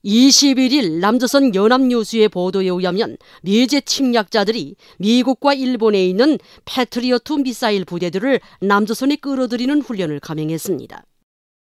21일 남조선 연합뉴스의 보도에 의하면 미제 침략자들이 미국과 일본에 있는 패트리어트 미사일 부대들을 남조선에 끌어들이는 훈련을 감행했습니다.